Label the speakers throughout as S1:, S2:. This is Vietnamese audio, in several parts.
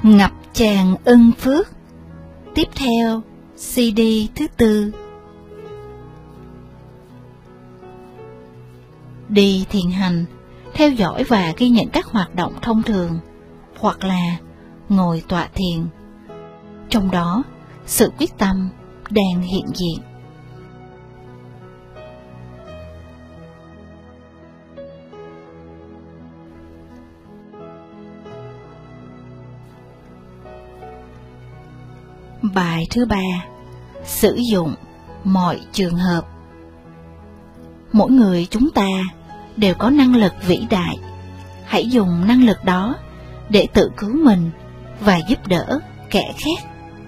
S1: Ngập tràn ân phước. Tiếp theo, CD thứ 4. Đi thiền hành, theo dõi và ghi nhận các hoạt động thông thường, hoặc là ngồi tọa thiền. Trong đó, sự quyết tâm đang hiện diện. Bài thứ 3. Sử dụng mọi trường hợp. Mỗi người chúng ta đều có năng lực vĩ đại. Hãy dùng năng lực đó để tự cứu mình và giúp đỡ kẻ khác.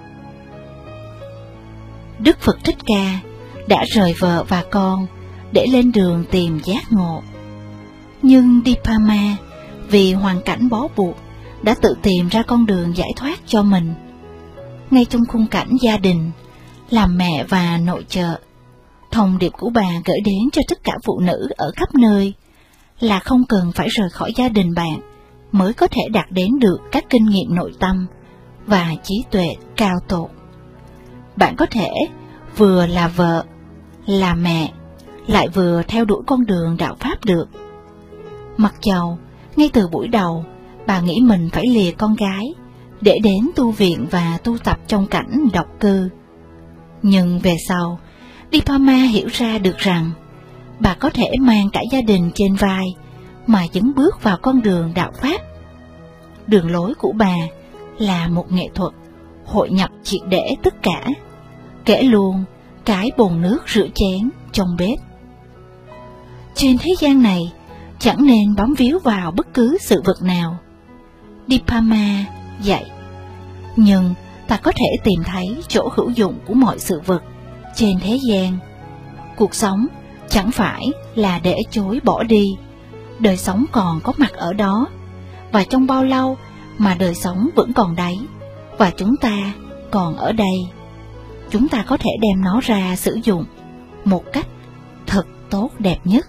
S1: Đức Phật Thích Ca đã rời vợ và con để lên đường tìm giác ngộ. Nhưng Dipama vì hoàn cảnh bó buộc đã tự tìm ra con đường giải thoát cho mình. Ngay trong khung cảnh gia đình, làm mẹ và nội trợ, thông điệp của bà gửi đến cho tất cả phụ nữ ở khắp nơi là không cần phải rời khỏi gia đình bạn mới có thể đạt đến được các kinh nghiệm nội tâm và trí tuệ cao tột. Bạn có thể vừa là vợ, là mẹ, lại vừa theo đuổi con đường đạo Pháp được. Mặc dầu, ngay từ buổi đầu, bà nghĩ mình phải lìa con gái để đến tu viện và tu tập trong cảnh độc cư. Nhưng về sau, Dipama hiểu ra được rằng bà có thể mang cả gia đình trên vai mà dấn bước vào con đường đạo Pháp. Đường lối của bà là một nghệ thuật hội nhập triệt để tất cả, kể luôn cái bồn nước rửa chén trong bếp. Trên thế gian này, chẳng nên bám víu vào bất cứ sự vật nào, Dipama dạy. Nhưng ta có thể tìm thấy chỗ hữu dụng của mọi sự vật trên thế gian. Cuộc sống chẳng phải là để chối bỏ đi, đời sống còn có mặt ở đó, và trong bao lâu mà đời sống vẫn còn đấy, và chúng ta còn ở đây, chúng ta có thể đem nó ra sử dụng một cách thật tốt đẹp nhất.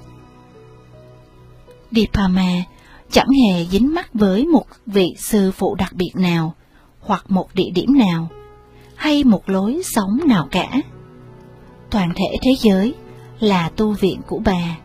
S1: Dipama chẳng hề dính mắc với một vị sư phụ đặc biệt nào, hoặc một địa điểm nào, hay một lối sống nào cả. Toàn thể thế giới là tu viện của bà.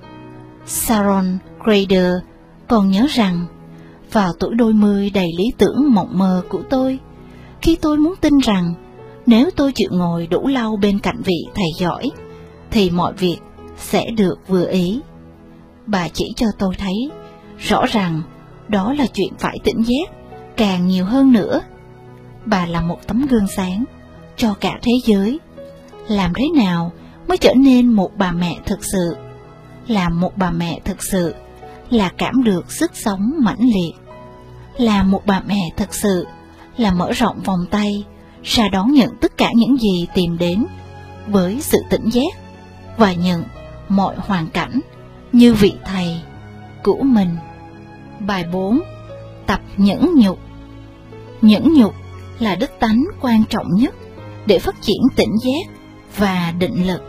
S1: Sharon Grader còn nhớ rằng, vào tuổi đôi mươi đầy lý tưởng mộng mơ của tôi, khi tôi muốn tin rằng nếu tôi chịu ngồi đủ lâu bên cạnh vị thầy giỏi, thì mọi việc sẽ được vừa ý. Bà chỉ cho tôi thấy rõ rằng đó là chuyện phải tỉnh giác càng nhiều hơn nữa. Bà là một tấm gương sáng cho cả thế giới. Làm thế nào mới trở nên một bà mẹ thực sự? Làm một bà mẹ thực sự là cảm được sức sống mãnh liệt. Làm một bà mẹ thực sự là mở rộng vòng tay ra đón nhận tất cả những gì tìm đến với sự tỉnh giác, và nhận mọi hoàn cảnh như vị thầy của mình. Bài 4. Tập nhẫn nhục. Nhẫn nhục là đức tánh quan trọng nhất để phát triển tỉnh giác và định lực.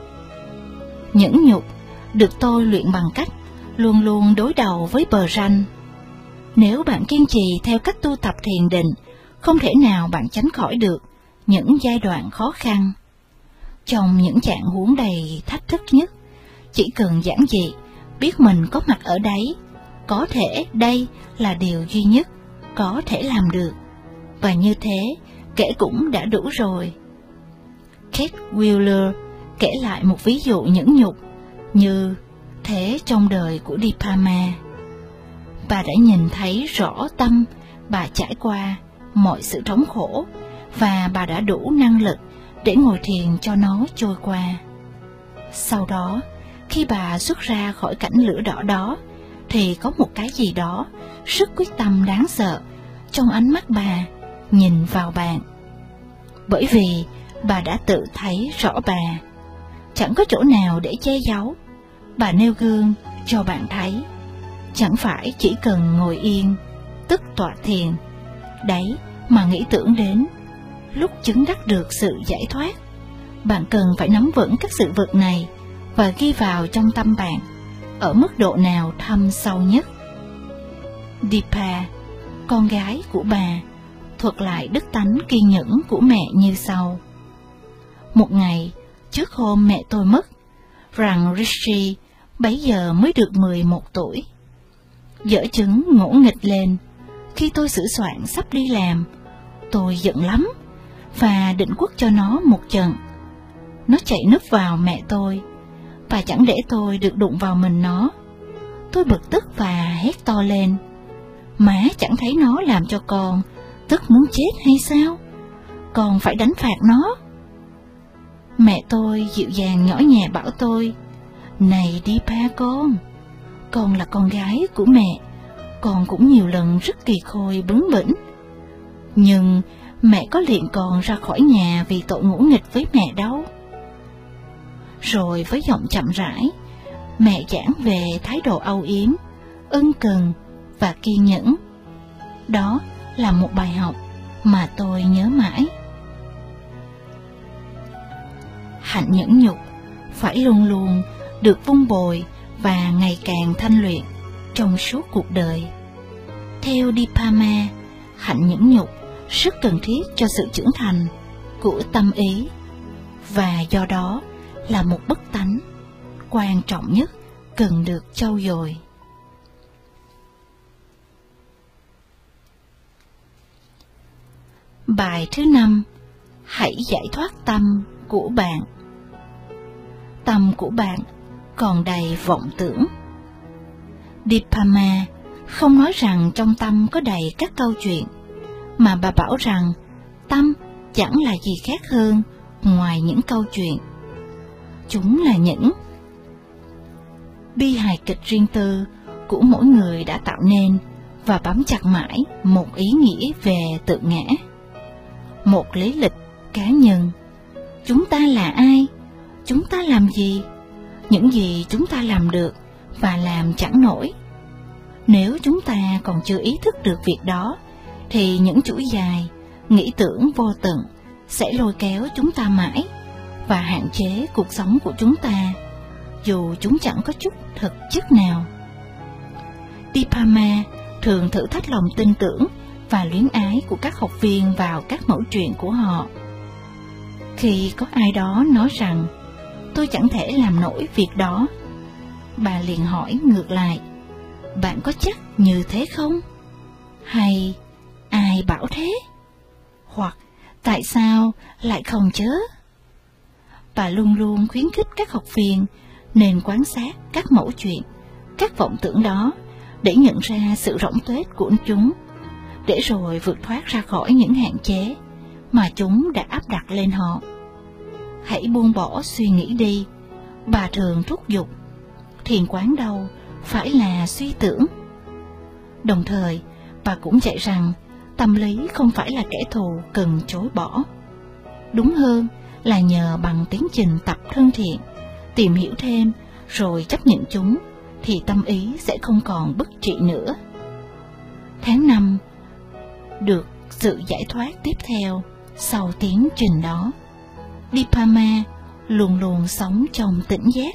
S1: Nhẫn nhục được tôi luyện bằng cách luôn luôn đối đầu với bờ ranh. Nếu bạn kiên trì theo cách tu tập thiền định, không thể nào bạn tránh khỏi được những giai đoạn khó khăn. Trong những trạng huống đầy thách thức nhất, chỉ cần giản dị biết mình có mặt ở đấy, có thể đây là điều duy nhất có thể làm được, và như thế kể cũng đã đủ rồi. Kate Wheeler kể lại một ví dụ nhẫn nhục như thế trong đời của Dipama. Bà đã nhìn thấy rõ tâm bà trải qua mọi sự thống khổ, và bà đã đủ năng lực để ngồi thiền cho nó trôi qua. Sau đó, khi bà xuất ra khỏi cảnh lửa đỏ đó, thì có một cái gì đó rất quyết tâm đáng sợ trong ánh mắt bà nhìn vào bạn. Bởi vì bà đã tự thấy rõ bà, chẳng có chỗ nào để che giấu. Bà nêu gương cho bạn thấy, chẳng phải chỉ cần ngồi yên, tức tọa thiền, đấy mà nghĩ tưởng đến lúc chứng đắc được sự giải thoát. Bạn cần phải nắm vững các sự vật này và ghi vào trong tâm bạn ở mức độ nào thâm sâu nhất. Dipa, con gái của bà, thuật lại đức tánh kiên nhẫn của mẹ như sau. Một ngày, trước hôm mẹ tôi mất, rằng Rishi bấy giờ mới được 11 tuổi. Dở chứng ngỗ nghịch lên, khi tôi sửa soạn sắp đi làm, tôi giận lắm, và định quất cho nó một trận. Nó chạy núp vào mẹ tôi, và chẳng để tôi được đụng vào mình nó. Tôi bực tức và hét to lên: má chẳng thấy nó làm cho con tức muốn chết hay sao? Con phải đánh phạt nó. Mẹ tôi dịu dàng nhỏ nhẹ bảo tôi: này Deepa con là con gái của mẹ, con cũng nhiều lần rất kỳ khôi bướng bỉnh. Nhưng mẹ có liền con ra khỏi nhà vì tội ngỗ nghịch với mẹ đâu. Rồi với giọng chậm rãi, mẹ giảng về thái độ âu yếm, ân cần và kiên nhẫn. Đó là một bài học mà tôi nhớ mãi. Hạnh nhẫn nhục phải luôn luôn được vun bồi và ngày càng thanh luyện trong suốt cuộc đời. Theo Dipama, hạnh nhẫn nhục rất cần thiết cho sự trưởng thành của tâm ý, và do đó là một bất tánh quan trọng nhất cần được trau dồi. Bài thứ 5. Hãy giải thoát tâm của bạn. Tâm của bạn còn đầy vọng tưởng. Dipama không nói rằng trong tâm có đầy các câu chuyện, mà bà bảo rằng tâm chẳng là gì khác hơn ngoài những câu chuyện. Chúng là những bi hài kịch riêng tư của mỗi người đã tạo nên và bám chặt mãi một ý nghĩa về tự ngã, một lý lịch cá nhân. Chúng ta là ai? Chúng ta làm gì? Những gì chúng ta làm được và làm chẳng nổi. Nếu chúng ta còn chưa ý thức được việc đó, thì những chuỗi dài, nghĩ tưởng vô tận sẽ lôi kéo chúng ta mãi và hạn chế cuộc sống của chúng ta, dù chúng chẳng có chút thực chất nào. Dipama thường thử thách lòng tin tưởng và luyến ái của các học viên vào các mẫu chuyện của họ. Khi có ai đó nói rằng tôi chẳng thể làm nổi việc đó, bà liền hỏi ngược lại: bạn có chắc như thế không? Hay ai bảo thế? Hoặc tại sao lại không chớ? Bà luôn luôn khuyến khích các học viên nên quan sát các mẫu chuyện, các vọng tưởng đó để nhận ra sự rỗng tuếch của chúng, để rồi vượt thoát ra khỏi những hạn chế mà chúng đã áp đặt lên họ. Hãy buông bỏ suy nghĩ đi, bà thường thúc giục. Thiền quán đâu phải là suy tưởng. Đồng thời, bà cũng dạy rằng tâm lý không phải là kẻ thù cần chối bỏ. Đúng hơn là nhờ bằng tiến trình tập thân thiện, tìm hiểu thêm rồi chấp nhận chúng, thì tâm ý sẽ không còn bức trị nữa. Tháng 5 được sự giải thoát tiếp theo sau tiến trình đó. Dipama luôn luôn sống trong tỉnh giác.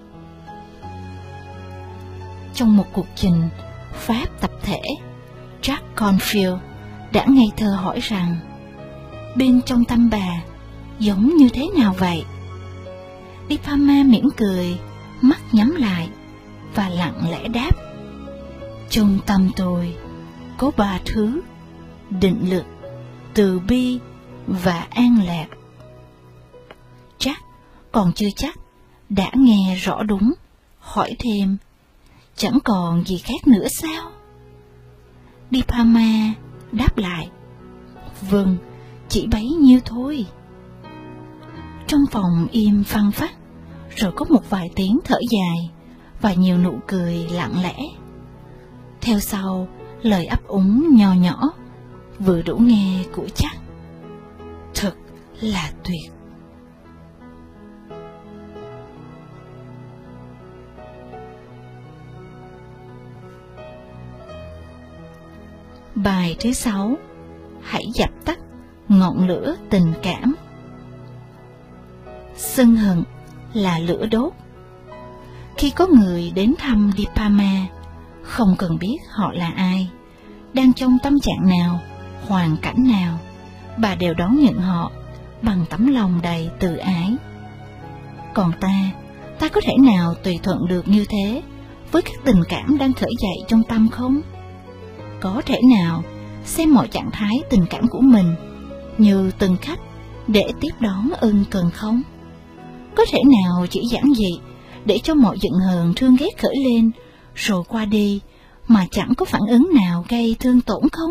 S1: Trong một cuộc trình Pháp tập thể, Jack Cornfield đã ngây thơ hỏi rằng: bên trong tâm bà giống như thế nào vậy? Dipama mỉm cười, mắt nhắm lại và lặng lẽ đáp: trong tâm tôi có 3 thứ: định lực, từ bi và an lạc. Jack còn chưa chắc đã nghe rõ đúng, hỏi thêm: chẳng còn gì khác nữa sao? Dipama đáp lại: vâng, chỉ bấy nhiêu thôi. Trong phòng im phăng phắc, rồi có một vài tiếng thở dài và nhiều nụ cười lặng lẽ. Theo sau lời ấp úng nho nhỏ vừa đủ nghe của Jack: thật là tuyệt. Bài thứ 6. Hãy dập tắt ngọn lửa tình cảm. Sân hận là lửa đốt. Khi có người đến thăm Dipama, không cần biết họ là ai, đang trong tâm trạng nào, hoàn cảnh nào, bà đều đón nhận họ bằng tấm lòng đầy từ ái. Còn ta có thể nào tùy thuận được như thế với các tình cảm đang khởi dậy trong tâm không? Có thể nào xem mọi trạng thái tình cảm của mình như từng khách để tiếp đón ân cần không? Có thể nào chỉ giản dị để cho mọi giận hờn thương ghét khởi lên rồi qua đi mà chẳng có phản ứng nào gây thương tổn không?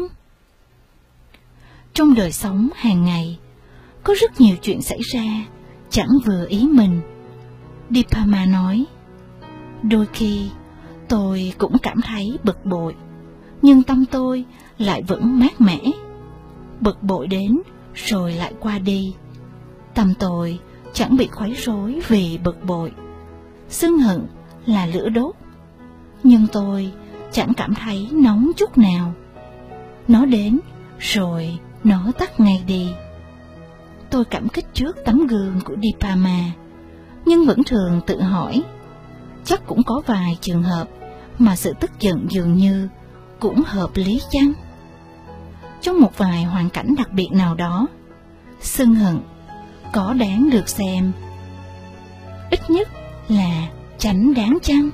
S1: Trong đời sống hàng ngày, có rất nhiều chuyện xảy ra chẳng vừa ý mình. Dipama nói, đôi khi tôi cũng cảm thấy bực bội, nhưng tâm tôi lại vẫn mát mẻ. Bực bội đến rồi lại qua đi. Tâm tôi chẳng bị khuấy rối vì bực bội. Sân hận là lửa đốt, nhưng tôi chẳng cảm thấy nóng chút nào. Nó đến rồi nó tắt ngay đi. Tôi cảm kích trước tấm gương của Dipama, nhưng vẫn thường tự hỏi, chắc cũng có vài trường hợp mà sự tức giận dường như cũng hợp lý chăng? Trong một vài hoàn cảnh đặc biệt nào đó, sân hận có đáng được xem ít nhất là chánh đáng chăng?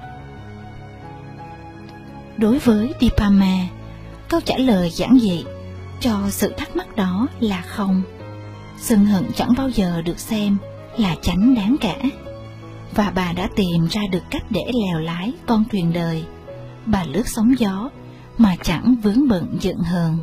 S1: Đối với Dipama, câu trả lời giản dị cho sự thắc mắc đó là không. Sân hận chẳng bao giờ được xem là chánh đáng cả. Và bà đã tìm ra được cách để lèo lái con thuyền đời. Bà lướt sóng gió mà chẳng vướng bận giận hờn.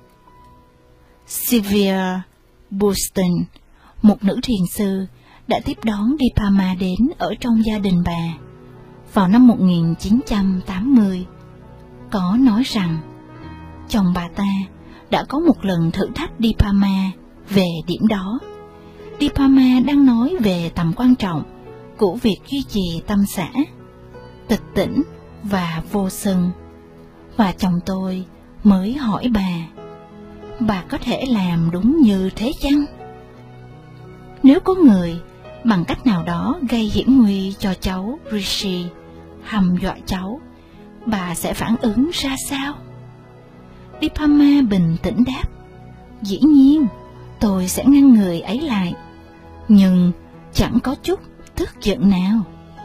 S1: Sylvia Boston, một nữ thiền sư, đã tiếp đón Dipama đến ở trong gia đình bà vào năm 1980. Có nói rằng chồng bà ta đã có một lần thử thách Dipama về điểm đó. Dipama đang nói về tầm quan trọng của việc duy trì tâm xã, tịch tỉnh và vô sân. Và chồng tôi mới hỏi bà có thể làm đúng như thế chăng? Nếu có người bằng cách nào đó gây hiểm nguy cho cháu Rishi, hăm dọa cháu, bà sẽ phản ứng ra sao? Dipama bình tĩnh đáp, dĩ nhiên tôi sẽ ngăn người ấy lại, nhưng chẳng có chút tức giận nào.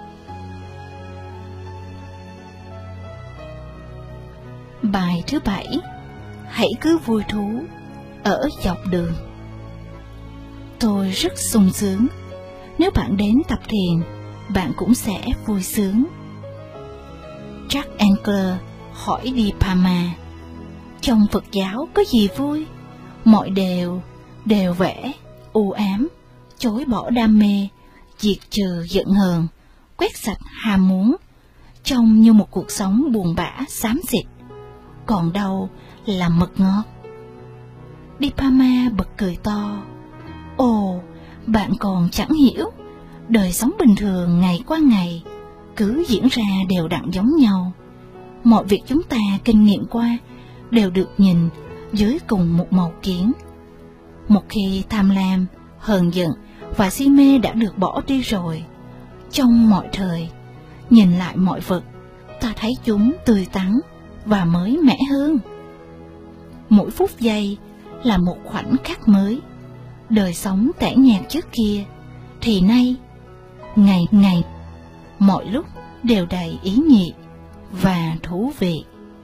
S1: Bài thứ 7. Hãy cứ vui thú ở dọc đường. Tôi rất sung sướng. Nếu bạn đến tập thiền, bạn cũng sẽ vui sướng. Jack Ankler hỏi Dipama, trong Phật giáo có gì vui? Mọi đều vẻ, u ám, chối bỏ đam mê, diệt trừ giận hờn, quét sạch ham muốn, trông như một cuộc sống buồn bã xám xịt. Còn đâu là mật ngọt? Dipama bật cười to. Ồ, bạn còn chẳng hiểu, đời sống bình thường ngày qua ngày cứ diễn ra đều đặn giống nhau. Mọi việc chúng ta kinh nghiệm qua đều được nhìn dưới cùng một màu kiến. Một khi tham lam, hờn giận và si mê đã được bỏ đi rồi, trong mọi thời, nhìn lại mọi vật, ta thấy chúng tươi tắn và mới mẻ hơn. Mỗi phút giây là một khoảnh khắc mới. Đời sống tẻ nhạt trước kia thì nay, ngày ngày, mọi lúc đều đầy ý nhị và thú vị.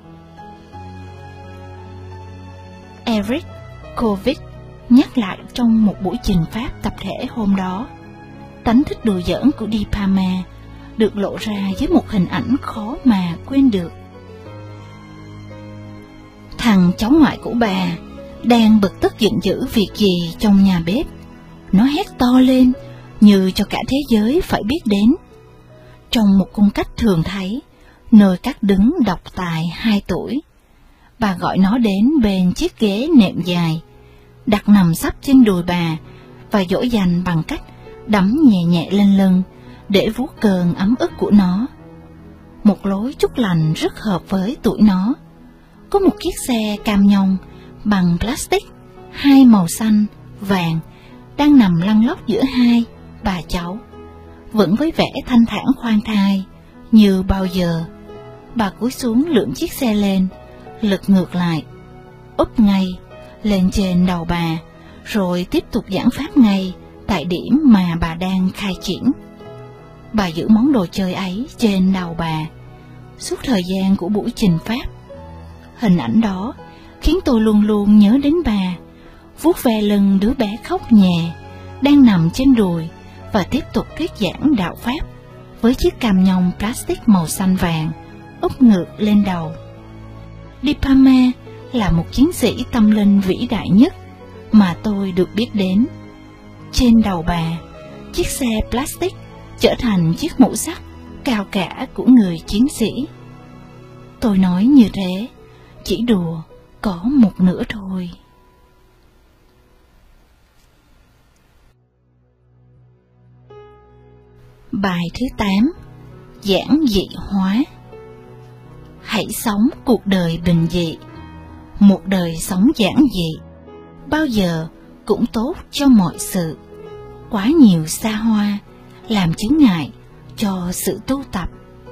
S1: Eric Kovic nhắc lại trong một buổi trình pháp tập thể hôm đó, tánh thích đùa giỡn của Dipama được lộ ra với một hình ảnh khó mà quên được. Thằng cháu ngoại của bà đang bực tức giận dữ việc gì trong nhà bếp. Nó hét to lên như cho cả thế giới phải biết đến. Trong một cung cách thường thấy, nơi các đứng độc tài 2 tuổi, bà gọi nó đến bên chiếc ghế nệm dài, đặt nằm sấp trên đùi bà và dỗ dành bằng cách đấm nhẹ nhẹ lên lưng để vuốt cơn ấm ức của nó. Một lối chúc lành rất hợp với tuổi nó. Có một chiếc xe cam nhông bằng plastic 2 màu xanh, vàng đang nằm lăn lóc giữa hai bà cháu, vẫn với vẻ thanh thản khoan thai như bao giờ. Bà cúi xuống lượm chiếc xe lên, lật ngược lại. úp ngay lên trên đầu bà, rồi tiếp tục giảng pháp ngay tại điểm mà bà đang khai triển. Bà giữ món đồ chơi ấy trên đầu bà suốt thời gian của buổi trình pháp. Hình ảnh đó khiến tôi luôn luôn nhớ đến bà, vuốt ve lưng đứa bé khóc nhè đang nằm trên đùi và tiếp tục thuyết giảng đạo pháp với chiếc cam nhông plastic màu xanh vàng úp ngược lên đầu. Dipa Ma là một chiến sĩ tâm linh vĩ đại nhất mà tôi được biết đến. Trên đầu bà, chiếc xe plastic trở thành chiếc mũ sắt cao cả của người chiến sĩ. Tôi nói như thế chỉ đùa có một nửa thôi. Bài thứ 8: Giản dị hóa. Hãy sống cuộc đời bình dị. Một đời sống giản dị bao giờ cũng tốt cho mọi sự. Quá nhiều xa hoa làm chướng ngại cho sự tu tập.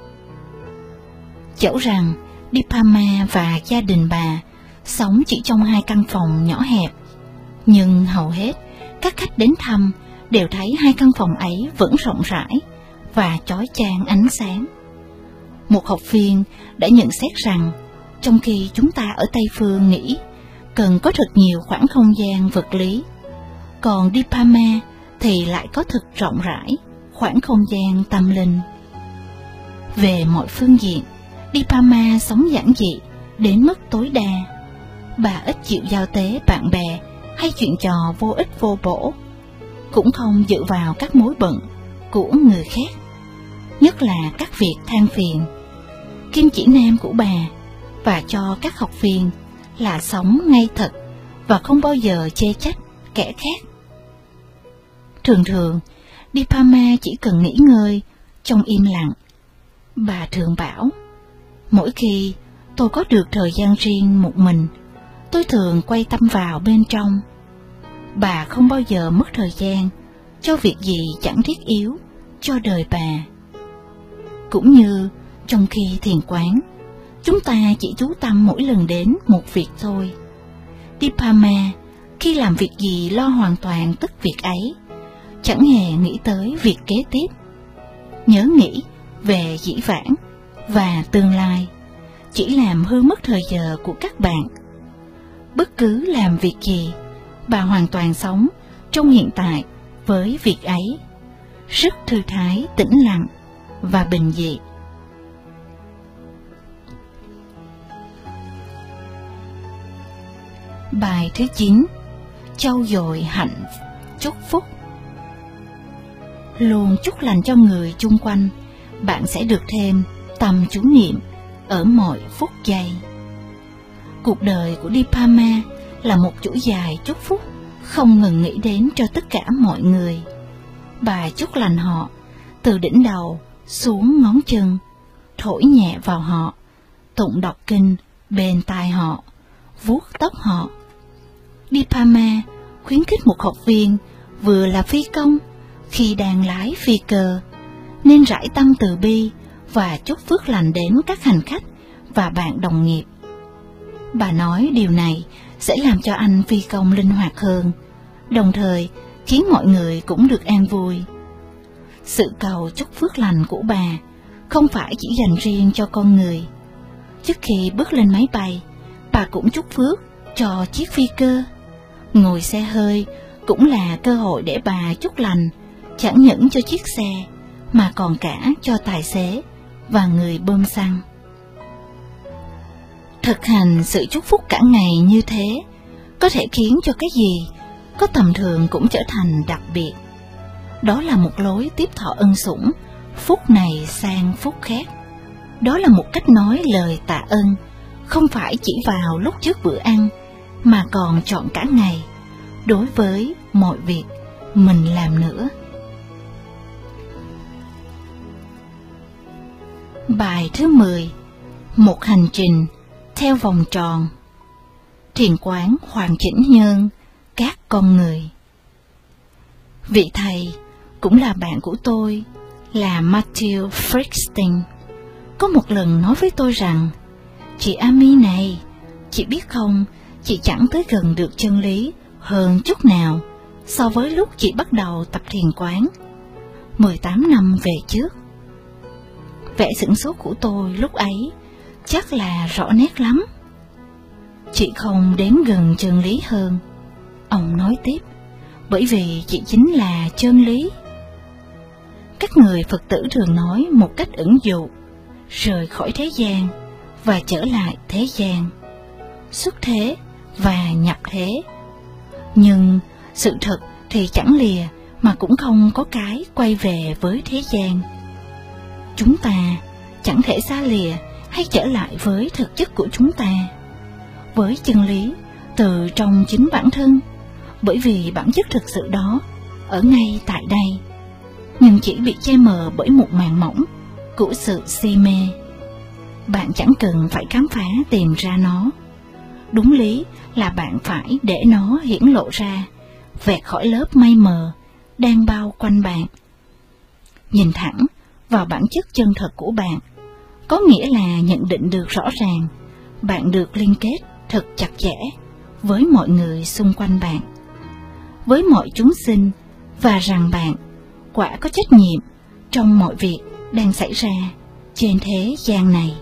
S1: Dẫu rằng Dipa Ma và gia đình bà sống chỉ trong 2 căn phòng nhỏ hẹp, nhưng hầu hết các khách đến thăm đều thấy 2 căn phòng ấy vẫn rộng rãi và chói chang ánh sáng. Một học viên đã nhận xét rằng trong khi chúng ta ở Tây Phương nghĩ cần có thật nhiều khoảng không gian vật lý, còn Dipa Ma thì lại có thật rộng rãi khoảng không gian tâm linh. Về mọi phương diện, Dipa Ma sống giản dị đến mức tối đa. Bà ít chịu giao tế bạn bè hay chuyện trò vô ích vô bổ, cũng không dựa vào các mối bận của người khác, nhất là các việc than phiền. Kim chỉ nam của bà và cho các học viên là sống ngay thật và không bao giờ chê trách kẻ khác. Thường thường, Dipa Ma chỉ cần nghỉ ngơi trong im lặng. Bà thường bảo, mỗi khi tôi có được thời gian riêng một mình, tôi thường quay tâm vào bên trong. Bà không bao giờ mất thời gian cho việc gì chẳng thiết yếu cho đời bà. Cũng như trong khi thiền quán, chúng ta chỉ chú tâm mỗi lần đến một việc thôi. Dipa Ma khi làm việc gì lo hoàn toàn tất việc ấy, chẳng hề nghĩ tới việc kế tiếp. Nhớ nghĩ về dĩ vãng và tương lai chỉ làm hư mất thời giờ của các bạn. Bất cứ làm việc gì, bà hoàn toàn sống trong hiện tại với việc ấy, rất thư thái, tĩnh lặng và bình dị. Bài thứ 9: Trau dồi hạnh chúc phúc. Luôn chúc lành cho người chung quanh, bạn sẽ được thêm tâm chú niệm ở mọi phút giây. Cuộc đời của Dipa Ma là một chuỗi dài chúc phúc không ngừng nghĩ đến cho tất cả mọi người. Bà chúc lành họ từ đỉnh đầu xuống ngón chân, thổi nhẹ vào họ, tụng đọc kinh bên tai họ, vuốt tóc họ. Dipa Ma khuyến khích một học viên vừa là phi công khi đang lái phi cơ nên rải tâm từ bi và chúc phước lành đến các hành khách và bạn đồng nghiệp. Bà nói điều này sẽ làm cho anh phi công linh hoạt hơn, đồng thời khiến mọi người cũng được an vui. Sự cầu chúc phước lành của bà không phải chỉ dành riêng cho con người. Trước khi bước lên máy bay, bà cũng chúc phước cho chiếc phi cơ. Ngồi xe hơi cũng là cơ hội để bà chúc lành chẳng những cho chiếc xe mà còn cả cho tài xế và người bơm xăng. Thực hành sự chúc phúc cả ngày như thế có thể khiến cho cái gì có tầm thường cũng trở thành đặc biệt. Đó là một lối tiếp thọ ân sủng, phúc này sang phúc khác. Đó là một cách nói lời tạ ơn, không phải chỉ vào lúc trước bữa ăn, mà còn trọn cả ngày, đối với mọi việc mình làm nữa. Bài thứ 10: Một hành trình theo vòng tròn. Thiền quán hoàn chỉnh nhân các con người. Vị thầy cũng là bạn của tôi là Matthew Frickstein có một lần nói với tôi rằng: "Chị Amy này, chị biết không, chị chẳng tới gần được chân lý hơn chút nào so với lúc chị bắt đầu tập thiền quán 18 năm về trước. Vẻ sửng sốt của tôi lúc ấy chắc là rõ nét lắm. Chị không đến gần chân lý hơn, ông nói tiếp, bởi vì chị chính là chân lý. Các người Phật tử thường nói một cách ẩn dụ, rời khỏi thế gian và trở lại thế gian, xuất thế và nhập thế. Nhưng sự thật thì chẳng lìa mà cũng không có cái quay về với thế gian. Chúng ta chẳng thể xa lìa hay trở lại với thực chất của chúng ta, với chân lý từ trong chính bản thân, bởi vì bản chất thực sự đó ở ngay tại đây, nhưng chỉ bị che mờ bởi một màn mỏng của sự si mê. Bạn chẳng cần phải khám phá tìm ra nó, đúng lý là bạn phải để nó hiển lộ ra, vẹt khỏi lớp mây mờ đang bao quanh bạn. Nhìn thẳng vào bản chất chân thật của bạn có nghĩa là nhận định được rõ ràng bạn được liên kết thật chặt chẽ với mọi người xung quanh bạn, với mọi chúng sinh, và rằng bạn quả có trách nhiệm trong mọi việc đang xảy ra trên thế gian này.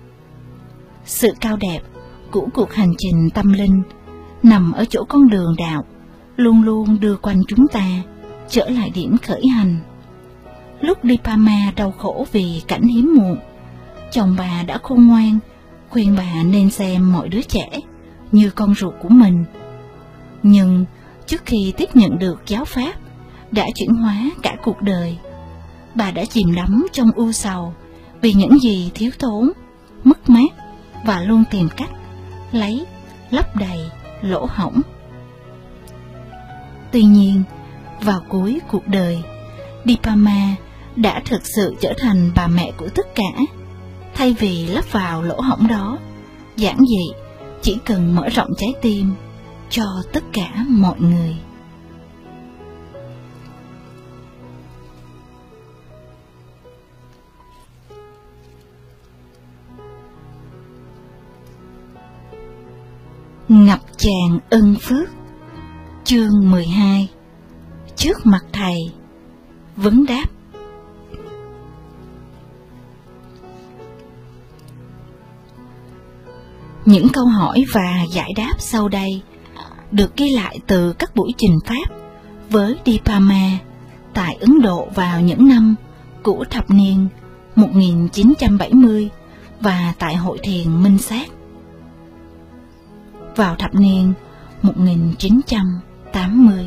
S1: Sự cao đẹp của cuộc hành trình tâm linh nằm ở chỗ con đường đạo luôn luôn đưa quanh chúng ta trở lại điểm khởi hành. Lúc Dipama đau khổ vì cảnh hiếm muộn, chồng bà đã khôn ngoan khuyên bà nên xem mọi đứa trẻ như con ruột của mình. Nhưng trước khi tiếp nhận được giáo pháp đã chuyển hóa cả cuộc đời, bà đã chìm đắm trong ưu sầu vì những gì thiếu thốn, mất mát, và luôn tìm cách lấy lấp đầy lỗ hổng. Tuy nhiên, vào cuối cuộc đời, Dipama đã thực sự trở thành bà mẹ của tất cả. Thay vì lấp vào lỗ hổng đó, giản dị chỉ cần mở rộng trái tim cho tất cả mọi người. Ngập tràn ân phước. Chương 12. Trước mặt thầy. Vấn đáp. Những câu hỏi và giải đáp sau đây được ghi lại từ các buổi trình pháp với Dipama tại Ấn Độ vào những năm của thập niên 1970 và tại Hội thiền Minh Sát vào thập niên 1980.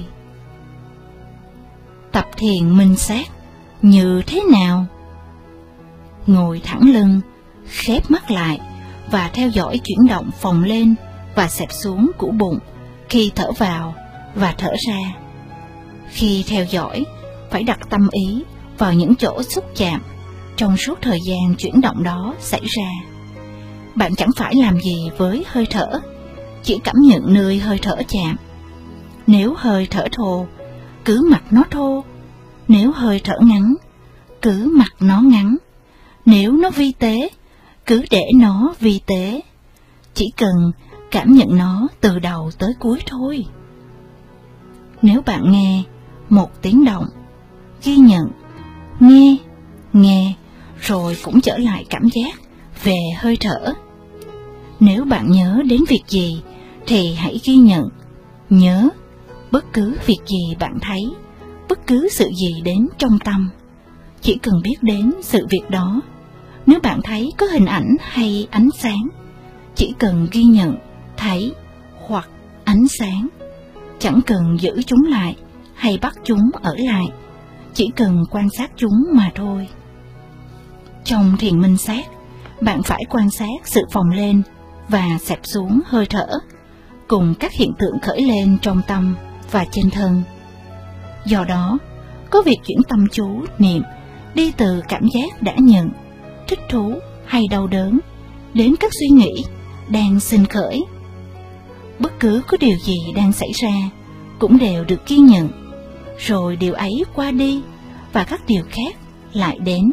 S1: Tập thiền Minh Sát như thế nào? Ngồi thẳng lưng, khép mắt lại và theo dõi chuyển động phồng lên và xẹp xuống của bụng khi thở vào và thở ra. Khi theo dõi, phải đặt tâm ý vào những chỗ xúc chạm trong suốt thời gian chuyển động đó xảy ra. Bạn chẳng phải làm gì với hơi thở, chỉ cảm nhận nơi hơi thở chạm. Nếu hơi thở thô, cứ mặc nó thô. Nếu hơi thở ngắn, cứ mặc nó ngắn. Nếu nó vi tế, cứ để nó vi tế. Chỉ cần cảm nhận nó từ đầu tới cuối thôi. Nếu bạn nghe một tiếng động, ghi nhận, nghe, rồi cũng trở lại cảm giác về hơi thở. Nếu bạn nhớ đến việc gì, thì hãy ghi nhận, nhớ bất cứ việc gì bạn thấy, bất cứ sự gì đến trong tâm. Chỉ cần biết đến sự việc đó. Nếu bạn thấy có hình ảnh hay ánh sáng, chỉ cần ghi nhận, thấy hoặc ánh sáng. Chẳng cần giữ chúng lại hay bắt chúng ở lại, chỉ cần quan sát chúng mà thôi. Trong thiền minh sát, bạn phải quan sát sự phồng lên và xẹp xuống hơi thở, cùng các hiện tượng khởi lên trong tâm và trên thân. Do đó, có việc chuyển tâm chú niệm đi từ cảm giác đã nhận, thích thú hay đau đớn, đến các suy nghĩ đang sinh khởi. Bất cứ có điều gì đang xảy ra cũng đều được ghi nhận, rồi điều ấy qua đi và các điều khác lại đến.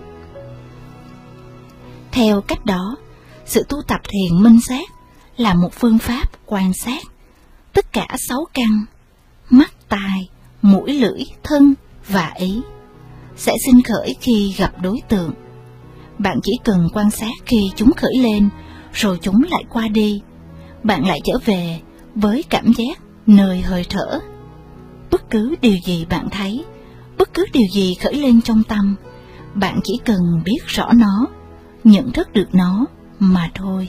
S1: Theo cách đó, sự tu tập thiền minh sát là một phương pháp quan sát tất cả 6 căn, mắt, tai, mũi, lưỡi, thân và ý, sẽ sinh khởi khi gặp đối tượng. Bạn chỉ cần quan sát khi chúng khởi lên, rồi chúng lại qua đi. Bạn lại trở về với cảm giác nơi hơi thở. Bất cứ điều gì bạn thấy, bất cứ điều gì khởi lên trong tâm, bạn chỉ cần biết rõ nó, nhận thức được nó mà thôi.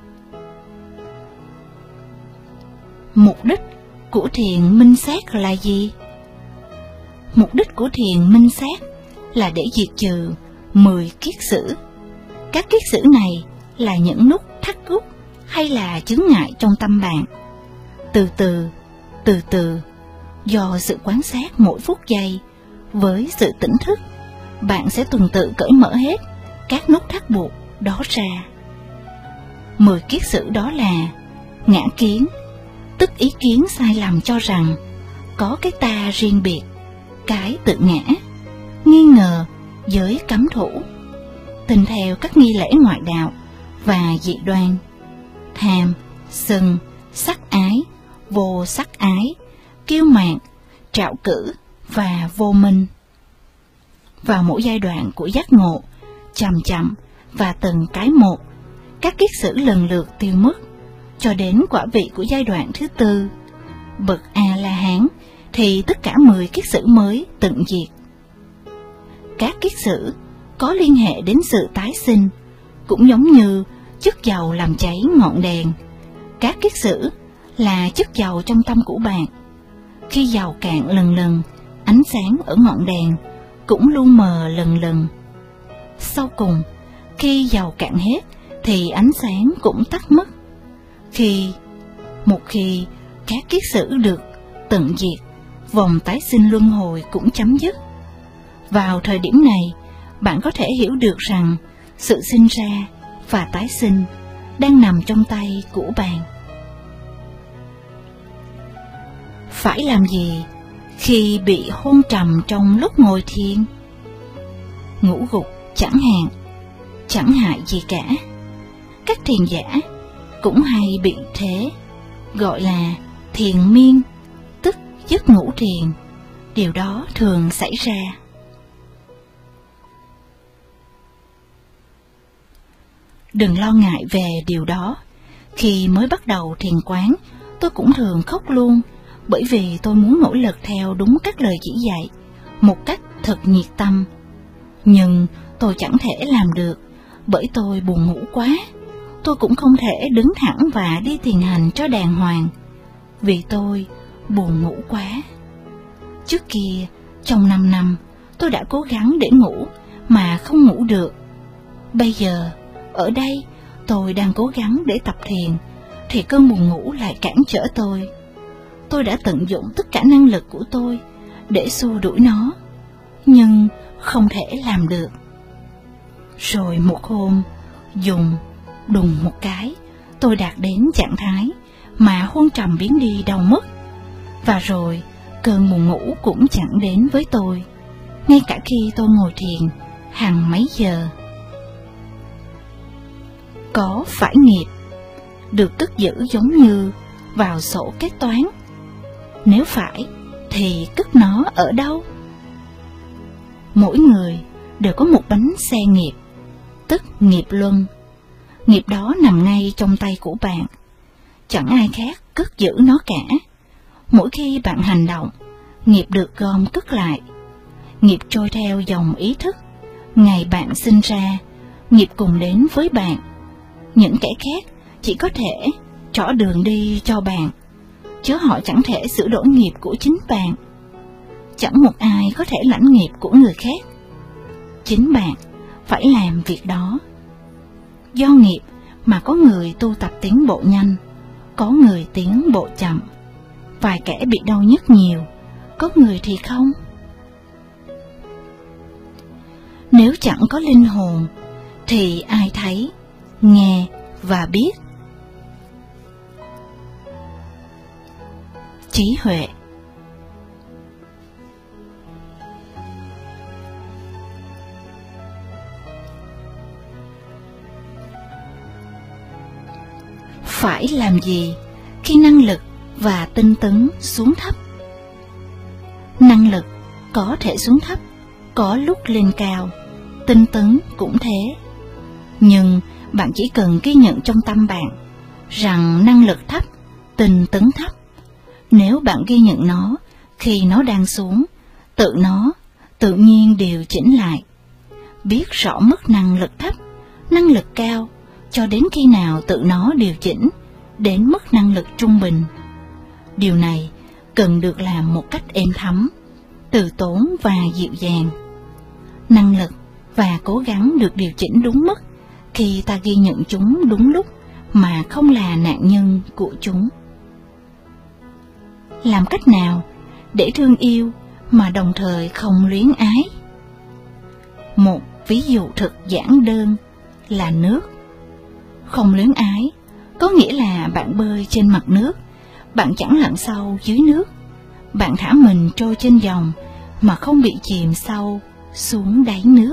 S1: Mục đích của thiền minh sát là gì? Mục đích của thiền minh sát là để diệt trừ 10 kiết sử. Các kiết sử này là những nút thắt rút hay là chướng ngại trong tâm bạn. Từ từ, do sự quan sát mỗi phút giây, với sự tỉnh thức, bạn sẽ tuần tự cởi mở hết các nút thắt buộc đó ra. 10 kiết sử đó là ngã kiến, tức ý kiến sai lầm cho rằng có cái ta riêng biệt, cái tự ngã, nghi ngờ giới cấm thủ, tin theo các nghi lễ ngoại đạo và dị đoan, tham, sân, sắc ái, vô sắc ái, kiêu mạn, trạo cử và vô minh. Vào mỗi giai đoạn của giác ngộ, chậm chậm và từng cái một, các kiết sử lần lượt tiêu mất, cho đến quả vị của giai đoạn thứ 4, bậc A-la-hán, thì tất cả 10 kiết sử mới tận diệt. Các kiết sử có liên hệ đến sự tái sinh, cũng giống như chất dầu làm cháy ngọn đèn. Các kiết sử là chất dầu trong tâm của bạn. Khi dầu cạn lần lần, ánh sáng ở ngọn đèn cũng lu mờ lần lần. Sau cùng, khi dầu cạn hết thì ánh sáng cũng tắt mất. Một khi các kiết sử được tận diệt, vòng tái sinh luân hồi cũng chấm dứt. Vào thời điểm này, bạn có thể hiểu được rằng sự sinh ra và tái sinh đang nằm trong tay của bạn. Phải làm gì khi bị hôn trầm trong lúc ngồi thiền? Ngủ gục chẳng hại gì cả. Các thiền giả cũng hay bị thế, gọi là thiền miên, tức giấc ngủ thiền. Điều đó thường xảy ra. Đừng lo ngại về điều đó. Khi mới bắt đầu thiền quán, tôi cũng thường khóc luôn, bởi vì tôi muốn nỗ lực theo đúng các lời chỉ dạy, một cách thật nhiệt tâm. Nhưng tôi chẳng thể làm được, bởi tôi buồn ngủ quá. Tôi cũng không thể đứng thẳng và đi thiền hành cho đàng hoàng, vì tôi buồn ngủ quá. Trước kia, trong 5 năm, tôi đã cố gắng để ngủ mà không ngủ được. Bây giờ, ở đây, tôi đang cố gắng để tập thiền, thì cơn buồn ngủ lại cản trở tôi. Tôi đã tận dụng tất cả năng lực của tôi để xua đuổi nó, nhưng không thể làm được. Rồi một hôm, đùng một cái, tôi đạt đến trạng thái mà hôn trầm biến đi đâu mất. Và rồi, cơn buồn ngủ cũng chẳng đến với tôi, ngay cả khi tôi ngồi thiền hàng mấy giờ. Có phải nghiệp được cất giữ giống như vào sổ kế toán? Nếu phải, thì cất nó ở đâu? Mỗi người đều có một bánh xe nghiệp, tức nghiệp luân. Nghiệp đó nằm ngay trong tay của bạn, chẳng ai khác cất giữ nó cả. Mỗi khi bạn hành động, nghiệp được gom cất lại. Nghiệp trôi theo dòng ý thức. Ngày bạn sinh ra, nghiệp cùng đến với bạn. Những kẻ khác chỉ có thể trỏ đường đi cho bạn, chứ họ chẳng thể sửa đổi nghiệp của chính bạn. Chẳng một ai có thể lãnh nghiệp của người khác. Chính bạn phải làm việc đó. Do nghiệp mà có người tu tập tiến bộ nhanh, có người tiến bộ chậm. Vài kẻ bị đau nhức nhiều, có người thì không. Nếu chẳng có linh hồn, thì ai thấy, nghe và biết? Trí huệ. Phải làm gì khi năng lực và tinh tấn xuống thấp. Năng lực có thể xuống thấp, có lúc lên cao, tinh tấn cũng thế. Nhưng bạn chỉ cần ghi nhận trong tâm bạn rằng năng lực thấp, tinh tấn thấp. Nếu bạn ghi nhận nó khi nó đang xuống, nó tự nhiên điều chỉnh lại. Biết rõ mức năng lực thấp, năng lực cao, cho đến khi nào tự nó điều chỉnh đến mức năng lực trung bình. Điều này cần được làm một cách êm thấm, từ tốn và dịu dàng. Năng lực và cố gắng được điều chỉnh đúng mức khi ta ghi nhận chúng đúng lúc mà không là nạn nhân của chúng. Làm cách nào để thương yêu mà đồng thời không luyến ái? Một ví dụ thực giản đơn là nước. Không luyến ái có nghĩa là bạn bơi trên mặt nước, bạn chẳng lặn sâu dưới nước, bạn thả mình trôi trên dòng mà không bị chìm sâu xuống đáy nước.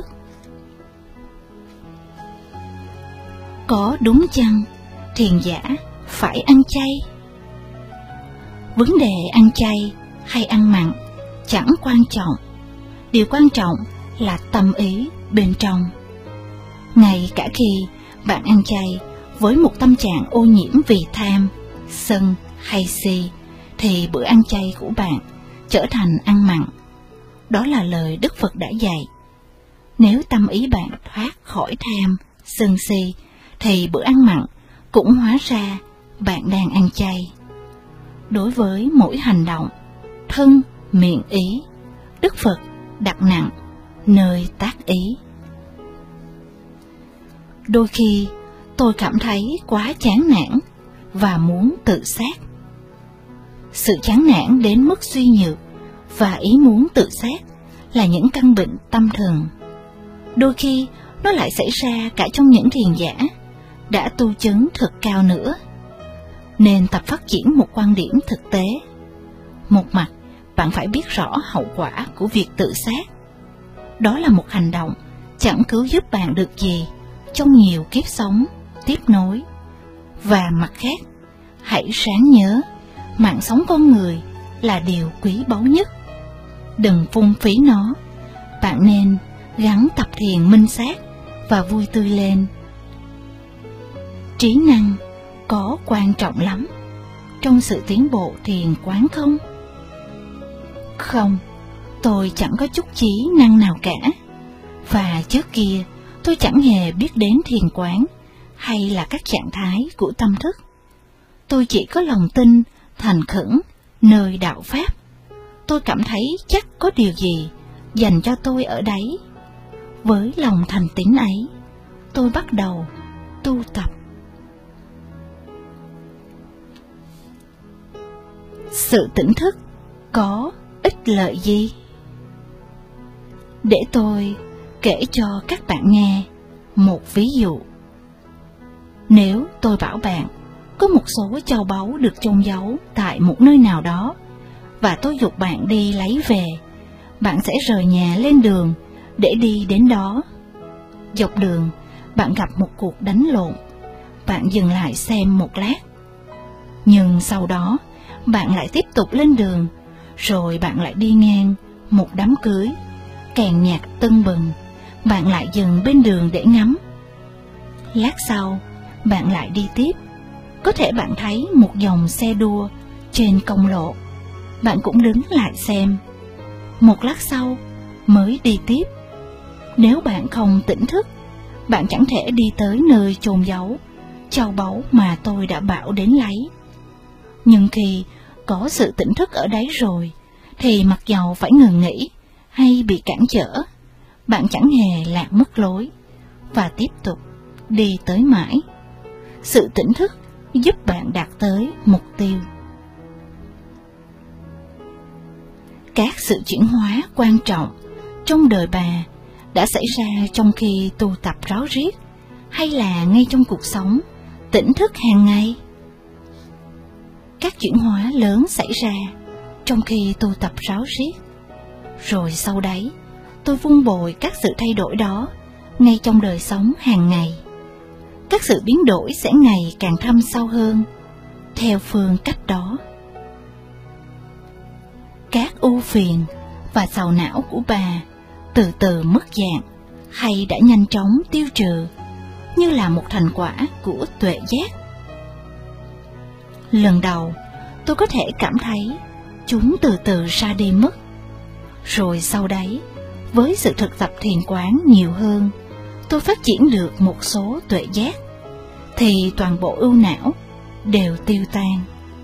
S1: Có đúng chăng thiền giả phải ăn chay? Vấn đề ăn chay hay ăn mặn chẳng quan trọng. Điều quan trọng là tâm ý bên trong. Ngay cả khi bạn ăn chay với một tâm trạng ô nhiễm vì tham, sân hay si, thì bữa ăn chay của bạn trở thành ăn mặn. Đó là lời Đức Phật đã dạy. Nếu tâm ý bạn thoát khỏi tham, sân si, thì bữa ăn mặn cũng hóa ra bạn đang ăn chay. Đối với mỗi hành động, thân, miệng, ý, Đức Phật đặt nặng nơi tác ý. Đôi khi tôi cảm thấy quá chán nản và muốn tự sát. Sự chán nản đến mức suy nhược và ý muốn tự sát là những căn bệnh tâm thần. Đôi khi nó lại xảy ra cả trong những thiền giả đã tu chứng thật cao nữa. Nên tập phát triển một quan điểm thực tế. Một mặt, bạn phải biết rõ hậu quả của việc tự sát. Đó là một hành động chẳng cứu giúp bạn được gì trong nhiều kiếp sống tiếp nối. Và mặt khác, hãy ráng nhớ, mạng sống con người là điều quý báu nhất. Đừng phung phí nó. Bạn nên gắn tập thiền minh sát và vui tươi lên. Trí năng có quan trọng lắm trong sự tiến bộ thiền quán không? Không, tôi chẳng có chút trí năng nào cả. Và trước kia tôi chẳng hề biết đến thiền quán hay là các trạng thái của tâm thức. Tôi chỉ có lòng tin thành khẩn nơi đạo Pháp. Tôi cảm thấy chắc có điều gì dành cho tôi ở đấy. Với lòng thành tín ấy, tôi bắt đầu tu tập. Sự tỉnh thức có ích lợi gì? Để tôi kể cho các bạn nghe một ví dụ. Nếu tôi bảo bạn có một số châu báu được chôn giấu tại một nơi nào đó, và tôi giục bạn đi lấy về, bạn sẽ rời nhà lên đường để đi đến đó. Dọc đường, bạn gặp một cuộc đánh lộn. Bạn dừng lại xem một lát. Nhưng sau đó, bạn lại tiếp tục lên đường, rồi bạn lại đi ngang một đám cưới, kèn nhạc tưng bừng. Bạn lại dừng bên đường để ngắm. Lát sau, bạn lại đi tiếp. Có thể bạn thấy một dòng xe đua trên công lộ. Bạn cũng đứng lại xem. Một lát sau mới đi tiếp. Nếu bạn không tỉnh thức, bạn chẳng thể đi tới nơi chôn giấu châu báu mà tôi đã bảo đến lấy. Nhưng khi có sự tỉnh thức ở đấy rồi, thì mặc dầu phải ngừng nghỉ hay bị cản trở, bạn chẳng hề lạc mất lối và tiếp tục đi tới mãi. Sự tỉnh thức giúp bạn đạt tới mục tiêu. Các sự chuyển hóa quan trọng trong đời bà đã xảy ra trong khi tu tập ráo riết, hay là ngay trong cuộc sống tỉnh thức hàng ngày? Các chuyển hóa lớn xảy ra trong khi tu tập ráo riết. Rồi sau đấy, tôi vun bồi các sự thay đổi đó ngay trong đời sống hàng ngày. Các sự biến đổi sẽ ngày càng thâm sâu hơn theo phương cách đó. các ưu phiền và sầu não của bà từ từ mất dạng hay đã nhanh chóng tiêu trừ như là một thành quả của tuệ giác. Lần đầu, tôi có thể cảm thấy chúng từ từ ra đi mất. Rồi sau đấy, với sự thực tập thiền quán nhiều hơn, tôi phát triển được một số tuệ giác, thì toàn bộ ưu não đều tiêu tan.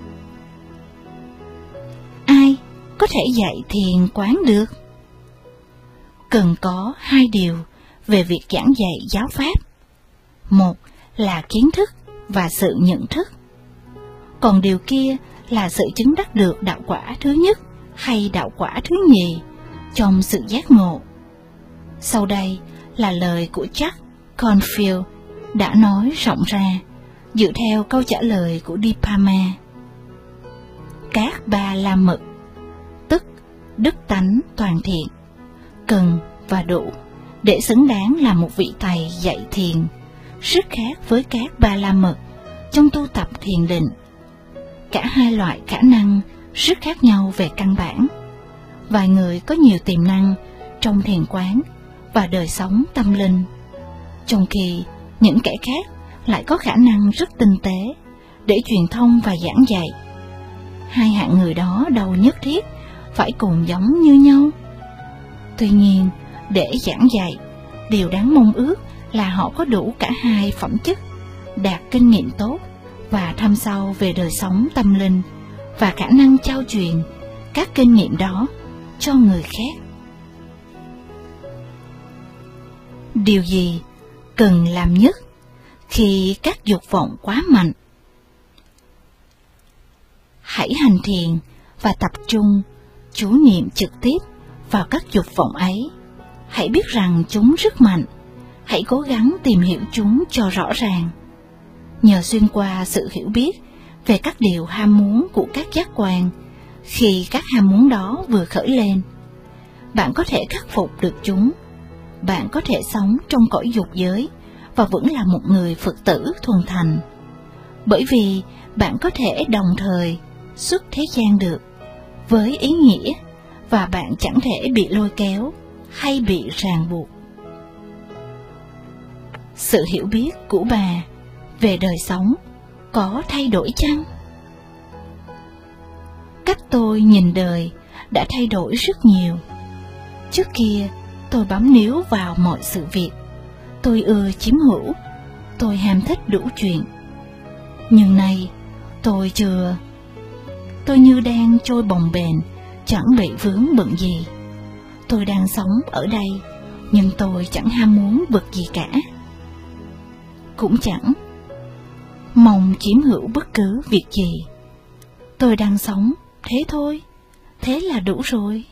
S1: Ai có thể dạy thiền quán được? Cần có hai điều về việc giảng dạy giáo pháp. Một là kiến thức và sự nhận thức. Còn điều kia là sự chứng đắc được đạo quả thứ nhất hay đạo quả thứ nhì trong sự giác ngộ. Sau đây là lời của Jack Cornfield đã nói rộng ra dựa theo câu trả lời của Dipama. Các ba la mật, tức đức tánh toàn thiện, cần và đủ để xứng đáng là một vị thầy dạy thiền, rất khác với các ba la mật trong tu tập thiền định. Cả hai loại khả năng rất khác nhau về căn bản. Vài người có nhiều tiềm năng trong thiền quán và đời sống tâm linh, trong khi những kẻ khác lại có khả năng rất tinh tế để truyền thông và giảng dạy. Hai hạng người đó đâu nhất thiết phải cùng giống như nhau. Tuy nhiên, để giảng dạy, điều đáng mong ước là họ có đủ cả hai phẩm chất, đạt kinh nghiệm tốt và thâm sâu về đời sống tâm linh và khả năng trao truyền các kinh nghiệm đó cho người khác. Điều gì cần làm nhất khi các dục vọng quá mạnh? Hãy hành thiền và tập trung, chú niệm trực tiếp vào các dục vọng ấy. Hãy biết rằng chúng rất mạnh. Hãy cố gắng tìm hiểu chúng cho rõ ràng. Nhờ xuyên qua sự hiểu biết về các điều ham muốn của các giác quan, khi các ham muốn đó vừa khởi lên, bạn có thể khắc phục được chúng. Bạn có thể sống trong cõi dục giới và vẫn là một người Phật tử thuần thành, bởi vì bạn có thể đồng thời xuất thế gian được với ý nghĩa, và bạn chẳng thể bị lôi kéo hay bị ràng buộc. Sự hiểu biết của bà về đời sống có thay đổi chăng? Cách tôi nhìn đời đã thay đổi rất nhiều. Trước kia, tôi bám níu vào mọi sự việc. Tôi ưa chiếm hữu. Tôi ham thích đủ chuyện. Nhưng nay, tôi như đang trôi bồng bềnh, chẳng bị vướng bận gì. Tôi đang sống ở đây, nhưng tôi chẳng ham muốn vật gì cả. Cũng chẳng mong chiếm hữu bất cứ việc gì. Tôi đang sống, thế thôi, thế là đủ rồi.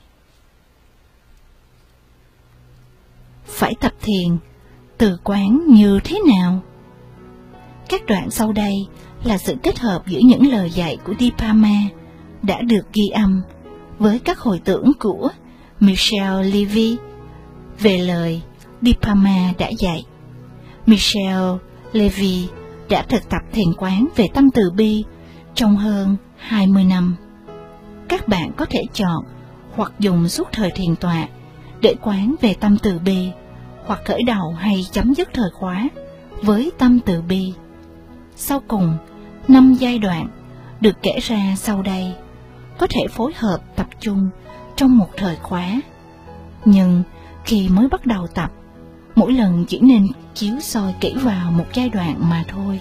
S1: Phải tập thiền, từ quán như thế nào? Các đoạn sau đây là sự kết hợp giữa những lời dạy của Dipama đã được ghi âm với các hồi tưởng của Michel Levy về lời Dipama đã dạy. Michel Levy đã thực tập thiền quán về tâm từ bi trong hơn 20 năm. Các bạn có thể chọn hoặc dùng suốt thời thiền tọa để quán về tâm từ bi, hoặc khởi đầu hay chấm dứt thời khóa với tâm từ bi. Sau cùng, 5 giai đoạn được kể ra sau đây có thể phối hợp tập trung trong một thời khóa. Nhưng khi mới bắt đầu tập, mỗi lần chỉ nên chiếu soi kỹ vào một giai đoạn mà thôi.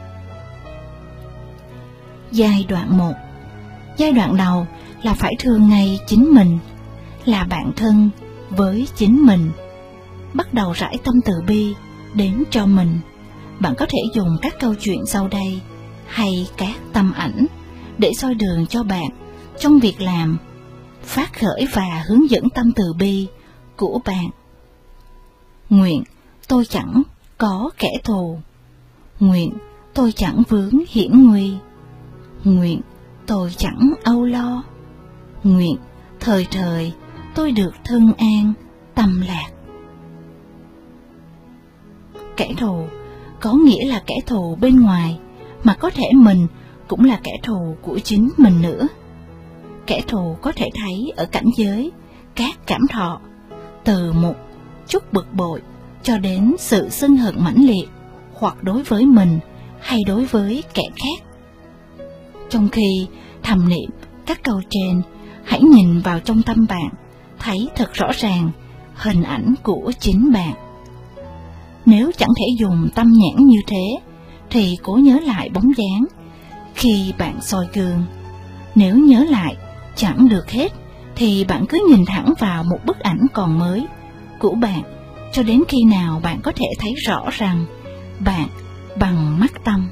S1: Giai đoạn 1. Giai đoạn đầu là phải thương ngay chính mình, là bạn thân với chính mình. Bắt đầu rải tâm từ bi đến cho mình. Bạn có thể dùng các câu chuyện sau đây hay các tâm ảnh để soi đường cho bạn trong việc làm, phát khởi và hướng dẫn tâm từ bi của bạn. Nguyện tôi chẳng có kẻ thù. Nguyện tôi chẳng vướng hiểm nguy. Nguyện tôi chẳng âu lo. Nguyện thời thời tôi được thân an, tâm lạc. Kẻ thù có nghĩa là kẻ thù bên ngoài, mà có thể mình cũng là kẻ thù của chính mình nữa. kẻ thù có thể thấy ở cảnh giới các cảm thọ, từ một chút bực bội cho đến sự sân hận mãnh liệt, hoặc đối với mình hay đối với kẻ khác. Trong khi thầm niệm các câu trên, hãy nhìn vào trong tâm bạn, thấy thật rõ ràng hình ảnh của chính bạn. Nếu chẳng thể dùng tâm nhãn như thế, thì cố nhớ lại bóng dáng khi bạn soi gương. Nếu nhớ lại chẳng được hết, thì bạn cứ nhìn thẳng vào một bức ảnh còn mới của bạn, cho đến khi nào bạn có thể thấy rõ rằng bạn bằng mắt tâm.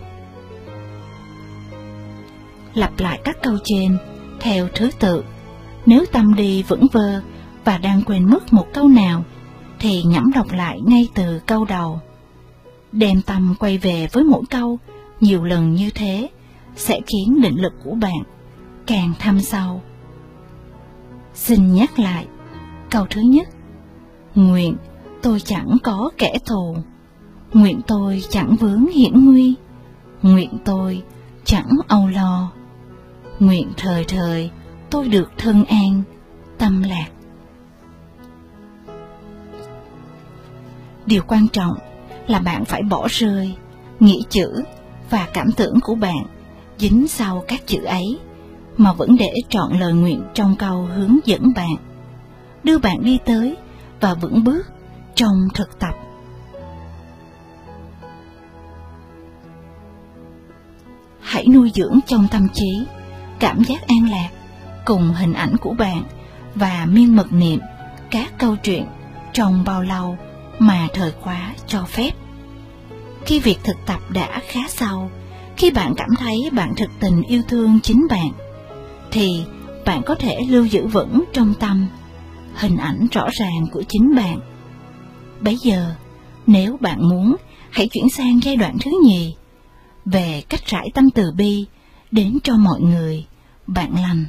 S1: Lặp lại các câu trên theo thứ tự. Nếu tâm đi vững vơ và đang quên mất một câu nào, thì nhẩm đọc lại ngay từ câu đầu. Đem tâm quay về với mỗi câu nhiều lần như thế sẽ khiến định lực của bạn càng thâm sâu. Xin nhắc lại câu thứ nhất: nguyện tôi chẳng có kẻ thù, nguyện tôi chẳng vướng hiểm nguy, nguyện tôi chẳng âu lo, nguyện thời thời tôi được thân an, tâm lạc. Điều quan trọng là bạn phải bỏ rơi nghĩ chữ và cảm tưởng của bạn dính sau các chữ ấy, mà vẫn để trọn lời nguyện trong câu hướng dẫn bạn, đưa bạn đi tới và vững bước trong thực tập. Hãy nuôi dưỡng trong tâm trí cảm giác an lạc cùng hình ảnh của bạn và miên mật niệm các câu chuyện trong bao lâu mà thời khóa cho phép. Khi việc thực tập đã khá sâu, khi bạn cảm thấy bạn thực tình yêu thương chính bạn, thì bạn có thể lưu giữ vững trong tâm hình ảnh rõ ràng của chính bạn. Bấy giờ, nếu bạn muốn, hãy chuyển sang giai đoạn thứ nhì, về cách rải tâm từ bi đến cho mọi người bạn lành.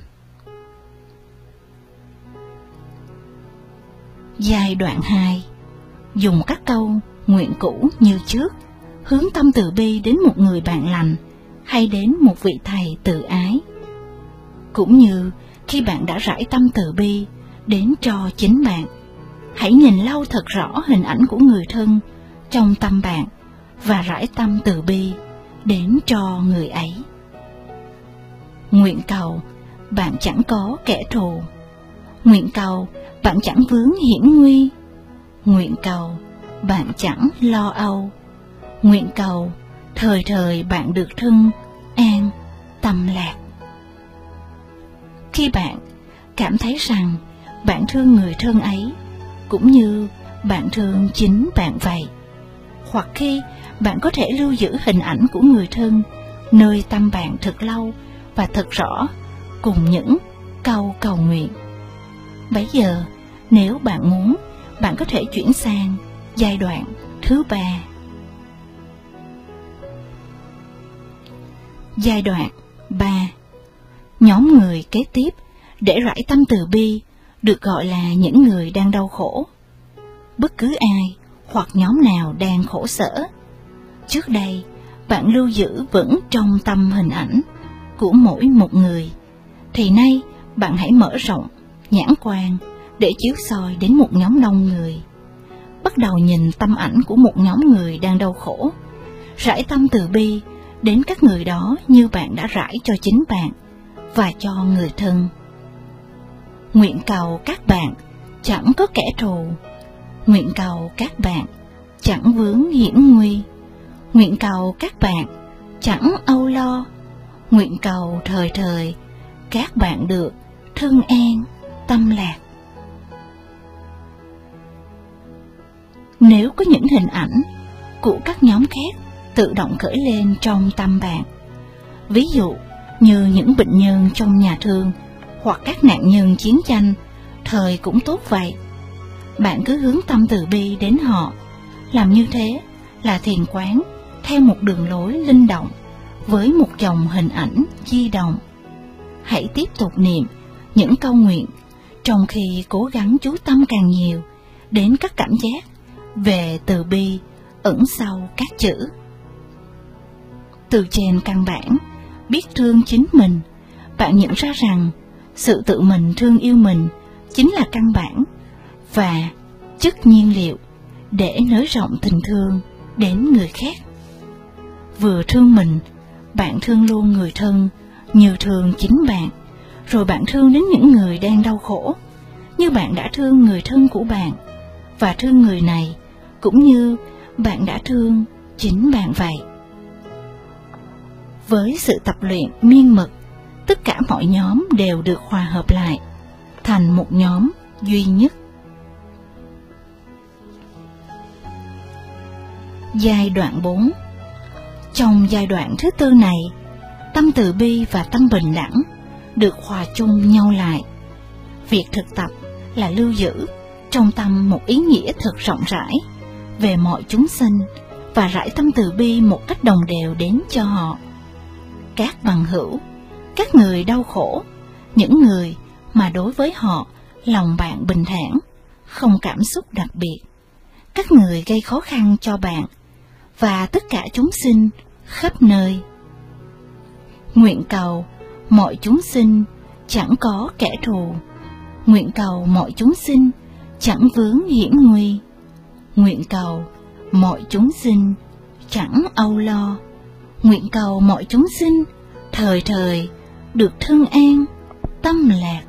S1: Giai đoạn 2, dùng các câu nguyện cũ như trước, hướng tâm từ bi đến một người bạn lành hay đến một vị thầy từ ái. Cũng như khi bạn đã rải tâm từ bi đến cho chính bạn, hãy nhìn lâu thật rõ hình ảnh của người thân trong tâm bạn và rải tâm từ bi đến cho người ấy. Nguyện cầu bạn chẳng có kẻ thù, nguyện cầu bạn chẳng vướng hiểm nguy, nguyện cầu bạn chẳng lo âu, nguyện cầu thời thời bạn được thân an, tâm lạc. Khi bạn cảm thấy rằng bạn thương người thân ấy cũng như bạn thương chính bạn vậy, hoặc khi bạn có thể lưu giữ hình ảnh của người thân nơi tâm bạn thật lâu và thật rõ cùng những câu cầu nguyện, bấy giờ nếu bạn muốn, bạn có thể chuyển sang giai đoạn thứ 3. Giai đoạn 3, nhóm người kế tiếp để rải tâm từ bi được gọi là những người đang đau khổ. Bất cứ ai hoặc nhóm nào đang khổ sở, trước đây bạn lưu giữ vững trong tâm hình ảnh của mỗi một người, thì nay bạn hãy mở rộng nhãn quan để chiếu soi đến một nhóm đông người. Bắt đầu nhìn tâm ảnh của một nhóm người đang đau khổ, rải tâm từ bi đến các người đó như bạn đã rải cho chính bạn và cho người thân. Nguyện cầu các bạn chẳng có kẻ thù, nguyện cầu các bạn chẳng vướng hiểm nguy, nguyện cầu các bạn chẳng âu lo, nguyện cầu thời thời các bạn được thân an, tâm lạc. Nếu có những hình ảnh của các nhóm khác tự động khởi lên trong tâm bạn, ví dụ như những bệnh nhân trong nhà thương hoặc các nạn nhân chiến tranh, thời cũng tốt vậy, bạn cứ hướng tâm từ bi đến họ. Làm như thế là thiền quán theo một đường lối linh động với một dòng hình ảnh di động. Hãy tiếp tục niệm những câu nguyện trong khi cố gắng chú tâm càng nhiều đến các cảm giác về từ bi ẩn sau các chữ. Từ trên căn bản biết thương chính mình, bạn nhận ra rằng Sự tự mình thương yêu mình chính là căn bản và chất nhiên liệu để nới rộng tình thương đến người khác. Vừa thương mình, bạn thương luôn người thân như thương chính bạn, rồi bạn thương đến những người đang đau khổ như bạn đã thương người thân của bạn, và thương người này cũng như bạn đã thương chính bạn vậy. Với sự tập luyện miên mật, tất cả mọi nhóm đều được hòa hợp lại thành một nhóm duy nhất. Giai đoạn 4. Trong giai đoạn thứ tư này, tâm từ bi và tâm bình đẳng được hòa chung nhau lại. Việc thực tập là lưu giữ trong tâm một ý nghĩa thật rộng rãi về mọi chúng sinh và rải tâm từ bi một cách đồng đều đến cho họ. Các bằng hữu, các người đau khổ, những người mà đối với họ lòng bạn bình thản, không cảm xúc đặc biệt, các người gây khó khăn cho bạn, và tất cả chúng sinh khắp nơi. Nguyện cầu mọi chúng sinh chẳng có kẻ thù, nguyện cầu mọi chúng sinh chẳng vướng hiểm nguy, nguyện cầu mọi chúng sinh chẳng âu lo, nguyện cầu mọi chúng sinh thời thời được thương an, tâm lạc.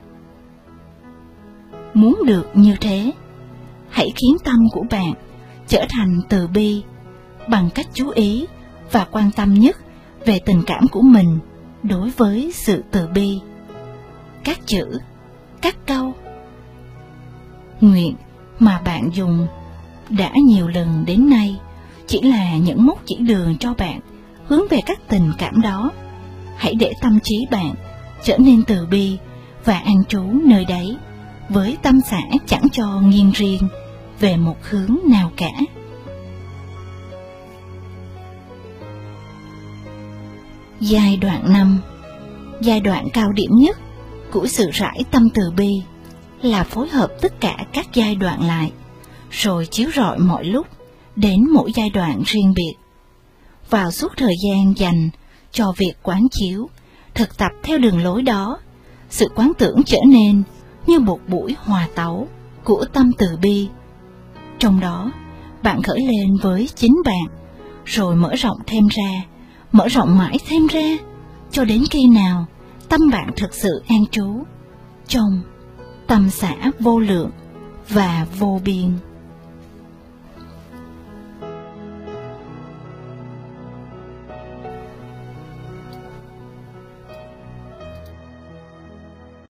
S1: Muốn được như thế, hãy khiến tâm của bạn trở thành từ bi bằng cách chú ý và quan tâm nhất về tình cảm của mình đối với sự từ bi. Các chữ, các câu nguyện mà bạn dùng đã nhiều lần đến nay chỉ là những mốc chỉ đường cho bạn hướng về các tình cảm đó. Hãy để tâm trí bạn trở nên từ bi và an trú nơi đấy, với tâm xã chẳng cho nghiêng riêng về một hướng nào cả. Giai đoạn 5. Giai đoạn cao điểm nhất của sự rải tâm từ bi là phối hợp tất cả các giai đoạn lại, rồi chiếu rọi mọi lúc đến mỗi giai đoạn riêng biệt. Vào suốt thời gian dành cho việc quán chiếu, thực tập theo đường lối đó, sự quán tưởng trở nên như một buổi hòa tấu của tâm từ bi. Trong đó, bạn khởi lên với chính bạn, rồi mở rộng thêm ra, mở rộng mãi thêm ra, cho đến khi nào tâm bạn thực sự an trú trong tâm xã vô lượng và vô biên.